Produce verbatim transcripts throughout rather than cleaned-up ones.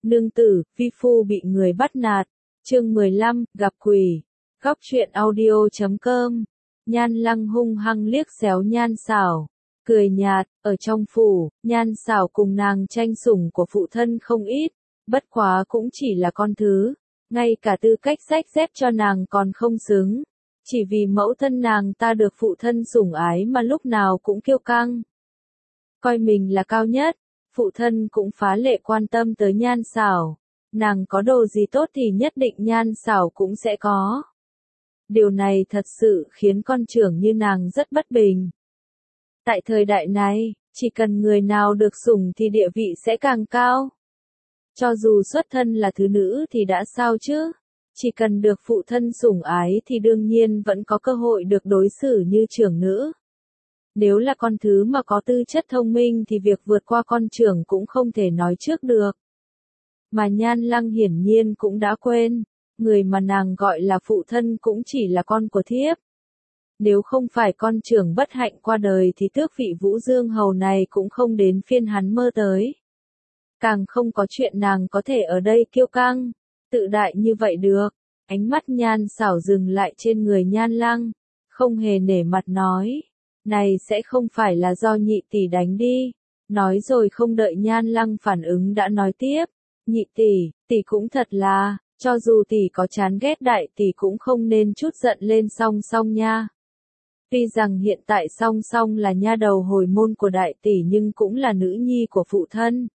Nương tử, vi phu bị người bắt nạt. Chương mười lăm, gặp quỷ. Góc truyện audio chấm com. Nhan Lăng hung hăng liếc xéo Nhan Xảo, cười nhạt. Ở trong phủ, Nhan Xảo cùng nàng tranh sủng của phụ thân không ít, bất quá cũng chỉ là con thứ, ngay cả tư cách xách dép cho nàng còn không xứng. Chỉ vì mẫu thân nàng ta được phụ thân sủng ái mà lúc nào cũng kiêu căng, coi mình là cao nhất. Phụ thân cũng phá lệ quan tâm tới Nhan Xảo, nàng có đồ gì tốt thì nhất định Nhan Xảo cũng sẽ có. Điều này thật sự khiến con trưởng như nàng rất bất bình. Tại thời đại này, chỉ cần người nào được sủng thì địa vị sẽ càng cao. Cho dù xuất thân là thứ nữ thì đã sao chứ? Chỉ cần được phụ thân sủng ái thì đương nhiên vẫn có cơ hội được đối xử như trưởng nữ. Nếu là con thứ mà có tư chất thông minh thì việc vượt qua con trưởng cũng không thể nói trước được. Mà Nhan Lăng hiển nhiên cũng đã quên, người mà nàng gọi là phụ thân cũng chỉ là con của thiếp. Nếu không phải con trưởng bất hạnh qua đời thì tước vị Vũ Dương Hầu này cũng không đến phiên hắn mơ tới. Càng không có chuyện nàng có thể ở đây kiêu căng, tự đại như vậy được. Ánh mắt Nhan Xảo dừng lại trên người Nhan Lăng, không hề nể mặt nói. Này sẽ không phải là do nhị tỷ đánh đi. Nói rồi không đợi Nhan Lăng phản ứng đã nói tiếp. Nhị tỷ, tỷ cũng thật là, cho dù tỷ có chán ghét đại tỷ cũng không nên chút giận lên song song nha. Tuy rằng hiện tại song song là nha đầu hồi môn của đại tỷ nhưng cũng là nữ nhi của phụ thân.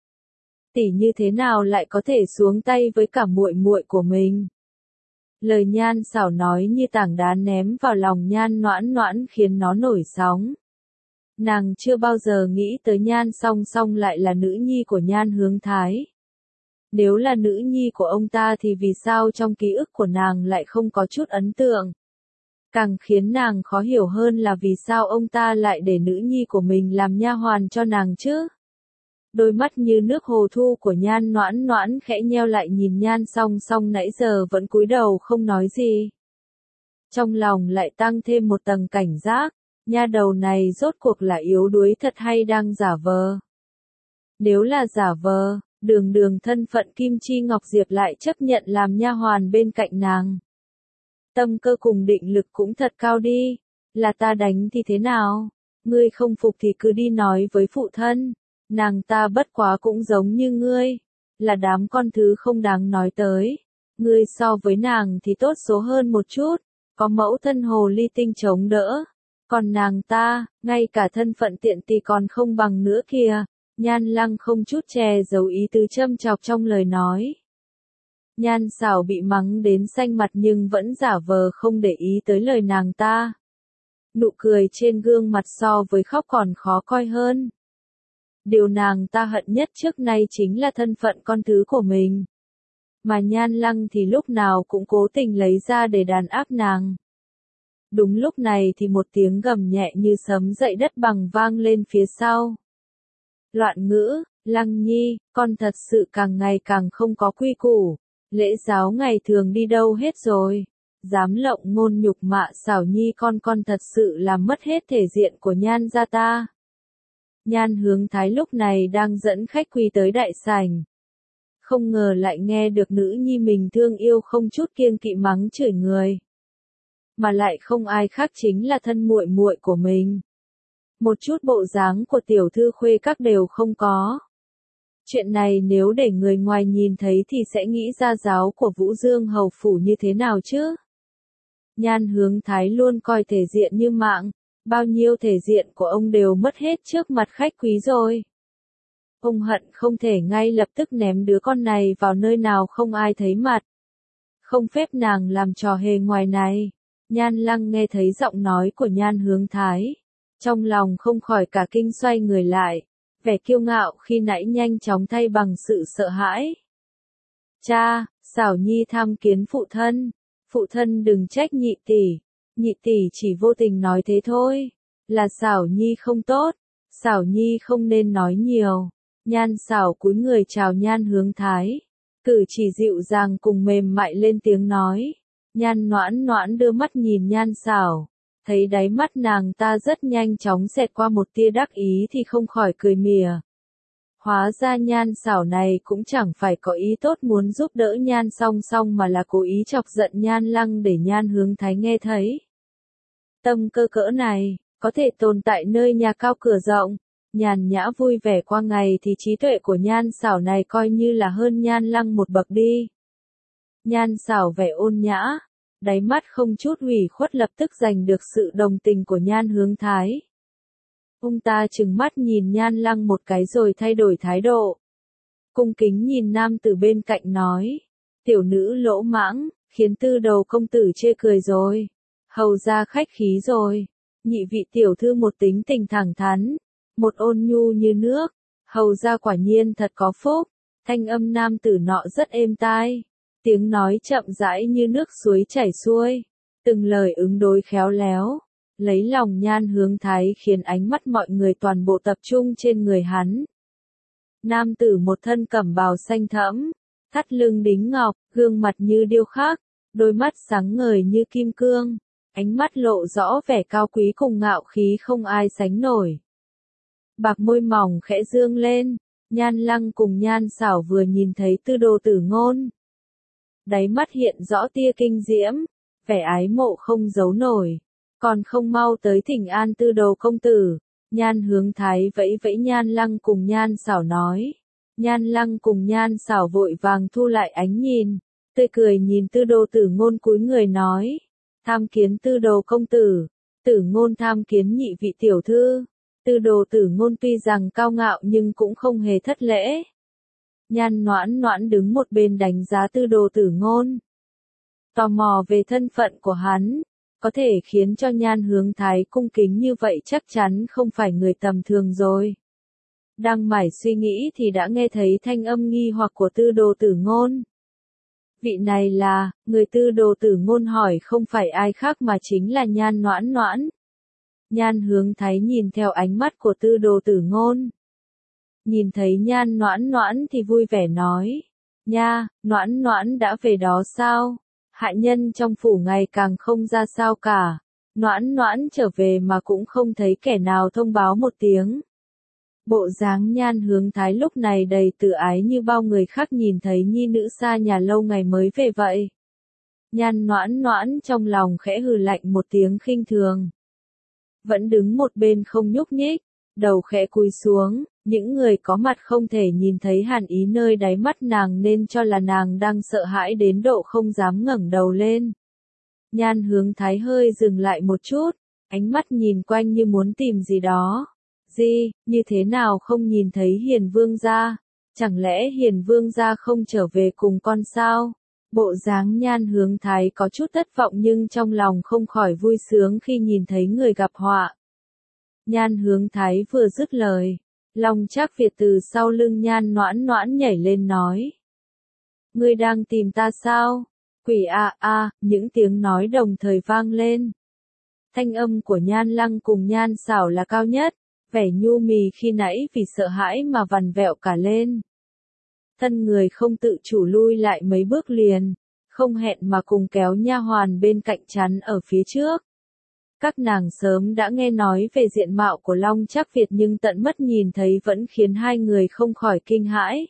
Tỷ như thế nào lại có thể xuống tay với cả muội muội của mình? Lời Nhan Xảo nói như tảng đá ném vào lòng Nhan Noãn Noãn khiến nó nổi sóng. Nàng chưa bao giờ nghĩ tới Nhan Song Song lại là nữ nhi của Nhan Hướng Thái. Nếu là nữ nhi của ông ta thì vì sao trong ký ức của nàng lại không có chút ấn tượng? Càng khiến nàng khó hiểu hơn là vì sao ông ta lại để nữ nhi của mình làm nha hoàn cho nàng chứ? Đôi mắt như nước hồ thu của Nhan Noãn Noãn khẽ nheo lại nhìn Nhan Song Song nãy giờ vẫn cúi đầu không nói gì. Trong lòng lại tăng thêm một tầng cảnh giác, nha đầu này rốt cuộc là yếu đuối thật hay đang giả vờ? Nếu là giả vờ, đường đường thân phận Kim Chi Ngọc Diệp lại chấp nhận làm nha hoàn bên cạnh nàng. Tâm cơ cùng định lực cũng thật cao đi, là ta đánh thì thế nào? Ngươi không phục thì cứ đi nói với phụ thân. Nàng ta bất quá cũng giống như ngươi, là đám con thứ không đáng nói tới. Ngươi so với nàng thì tốt số hơn một chút, có mẫu thân hồ ly tinh chống đỡ. Còn nàng ta, ngay cả thân phận tiện tỳ còn không bằng nữa kìa. Nhan Lăng không chút che giấu ý tứ châm chọc trong lời nói. Nhan Xảo bị mắng đến xanh mặt nhưng vẫn giả vờ không để ý tới lời nàng ta. Nụ cười trên gương mặt so với khóc còn khó coi hơn. Điều nàng ta hận nhất trước nay chính là thân phận con thứ của mình. Mà Nhan Lăng thì lúc nào cũng cố tình lấy ra để đàn áp nàng. Đúng lúc này thì một tiếng gầm nhẹ như sấm dậy đất bằng vang lên phía sau. Loạn ngữ, Lăng Nhi, con thật sự càng ngày càng không có quy củ. Lễ giáo ngày thường đi đâu hết rồi? Dám lộng ngôn nhục mạ Xảo Nhi con con thật sự làm mất hết thể diện của Nhan gia ta. Nhan Hướng Thái lúc này đang dẫn khách quý tới đại sảnh. Không ngờ lại nghe được nữ nhi mình thương yêu không chút kiêng kỵ mắng chửi người. Mà lại không ai khác chính là thân muội muội của mình. Một chút bộ dáng của tiểu thư khuê các đều không có. Chuyện này nếu để người ngoài nhìn thấy thì sẽ nghĩ ra giáo của Vũ Dương Hầu phủ như thế nào chứ? Nhan Hướng Thái luôn coi thể diện như mạng. Bao nhiêu thể diện của ông đều mất hết trước mặt khách quý rồi. Ông hận không thể ngay lập tức ném đứa con này vào nơi nào không ai thấy mặt. Không phép nàng làm trò hề ngoài này. Nhan Lăng nghe thấy giọng nói của Nhan Hướng Thái. Trong lòng không khỏi cả kinh xoay người lại. Vẻ kiêu ngạo khi nãy nhanh chóng thay bằng sự sợ hãi. Cha, Xảo Nhi tham kiến phụ thân. Phụ thân đừng trách nhị tỷ. Nhị tỷ chỉ vô tình nói thế thôi, là Xảo Nhi không tốt, Xảo Nhi không nên nói nhiều. Nhan Xảo cúi người chào Nhan Hướng Thái, cử chỉ dịu dàng cùng mềm mại lên tiếng nói. Nhan Noãn Noãn đưa mắt nhìn Nhan Xảo, thấy đáy mắt nàng ta rất nhanh chóng xẹt qua một tia đắc ý thì không khỏi cười mỉa. Hóa ra Nhan Sảo này cũng chẳng phải có ý tốt muốn giúp đỡ Nhan Song Song mà là cố ý chọc giận Nhan Lăng để Nhan Hướng Thái nghe thấy. Tâm cơ cỡ này, có thể tồn tại nơi nhà cao cửa rộng, nhàn nhã vui vẻ qua ngày thì trí tuệ của Nhan Sảo này coi như là hơn Nhan Lăng một bậc đi. Nhan Sảo vẻ ôn nhã, đáy mắt không chút ủy khuất lập tức giành được sự đồng tình của Nhan Hướng Thái. Ông ta trừng mắt nhìn Nhan Lăng một cái rồi thay đổi thái độ. Cung kính nhìn nam tử bên cạnh nói, tiểu nữ lỗ mãng, khiến tư đầu công tử chê cười rồi. Hầu ra khách khí rồi, nhị vị tiểu thư một tính tình thẳng thắn, một ôn nhu như nước, hầu ra quả nhiên thật có phúc. Thanh âm nam tử nọ rất êm tai, tiếng nói chậm rãi như nước suối chảy xuôi, từng lời ứng đối khéo léo, lấy lòng Nhan Hướng Thái khiến ánh mắt mọi người toàn bộ tập trung trên người hắn. Nam tử một thân cẩm bào xanh thẫm, thắt lưng đính ngọc, gương mặt như điêu khắc, đôi mắt sáng ngời như kim cương, ánh mắt lộ rõ vẻ cao quý cùng ngạo khí không ai sánh nổi. Bạc môi mỏng khẽ dương lên, Nhan Lăng cùng Nhan Sảo vừa nhìn thấy Tư Đồ Tử Ngôn. Đáy mắt hiện rõ tia kinh diễm, vẻ ái mộ không giấu nổi, còn không mau tới thỉnh an Tư Đồ công tử. Nhan Hướng Thái vẫy vẫy Nhan Lăng cùng Nhan Sảo nói. Nhan Lăng cùng Nhan Sảo vội vàng thu lại ánh nhìn, tươi cười nhìn Tư Đồ Tử Ngôn cúi người nói. Tham kiến Tư Đồ công tử, Tử Ngôn tham kiến nhị vị tiểu thư. Tư Đồ Tử Ngôn tuy rằng cao ngạo nhưng cũng không hề thất lễ. Nhan Noãn Noãn đứng một bên đánh giá Tư Đồ Tử Ngôn. Tò mò về thân phận của hắn, có thể khiến cho Nhan Hướng Thái cung kính như vậy chắc chắn không phải người tầm thường rồi. Đang mải suy nghĩ thì đã nghe thấy thanh âm nghi hoặc của Tư Đồ Tử Ngôn. Vị này là, người Tư Đồ Tử Ngôn hỏi không phải ai khác mà chính là Nhan Noãn Noãn. Nhan Hướng Thái nhìn theo ánh mắt của Tư Đồ Tử Ngôn. Nhìn thấy Nhan Noãn Noãn thì vui vẻ nói. Nha, Noãn Noãn đã về đó sao? Hạ nhân trong phủ ngày càng không ra sao cả. Noãn Noãn trở về mà cũng không thấy kẻ nào thông báo một tiếng. Bộ dáng Nhan Hướng Thái lúc này đầy tự ái như bao người khác nhìn thấy nhi nữ xa nhà lâu ngày mới về vậy. Nhan Noãn Noãn trong lòng khẽ hừ lạnh một tiếng khinh thường. Vẫn đứng một bên không nhúc nhích, đầu khẽ cúi xuống, những người có mặt không thể nhìn thấy hàn ý nơi đáy mắt nàng nên cho là nàng đang sợ hãi đến độ không dám ngẩng đầu lên. Nhan Hướng Thái hơi dừng lại một chút, ánh mắt nhìn quanh như muốn tìm gì đó. Gì, như thế nào không nhìn thấy Hiền Vương gia? Chẳng lẽ Hiền Vương gia không trở về cùng con sao? Bộ dáng Nhan Hướng Thái có chút thất vọng nhưng trong lòng không khỏi vui sướng khi nhìn thấy người gặp họa. Nhan Hướng Thái vừa dứt lời, Long Trác Việt từ sau lưng Nhan Noãn Noãn nhảy lên nói. Ngươi đang tìm ta sao? Quỷ a a, những tiếng nói đồng thời vang lên. Thanh âm của Nhan Lăng cùng Nhan Sảo là cao nhất, vẻ nhu mì khi nãy vì sợ hãi mà vằn vẹo cả lên. Thân người không tự chủ lui lại mấy bước liền, không hẹn mà cùng kéo nha hoàn bên cạnh chắn ở phía trước. Các nàng sớm đã nghe nói về diện mạo của Long Trác Việt nhưng tận mắt nhìn thấy vẫn khiến hai người không khỏi kinh hãi.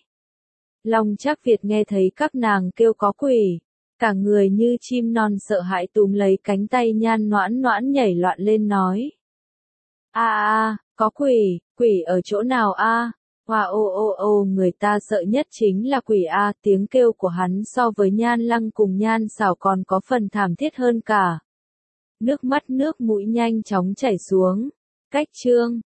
Long Trác Việt nghe thấy các nàng kêu có quỷ, cả người như chim non sợ hãi túm lấy cánh tay Nhan Noãn Noãn nhảy loạn lên nói. A a, có quỷ, quỷ ở chỗ nào a? Hoa ô ô ô, người ta sợ nhất chính là quỷ a, tiếng kêu của hắn so với Nhan Lăng cùng Nhan Sảo còn có phần thảm thiết hơn cả. Nước mắt nước mũi nhanh chóng chảy xuống. Cách chương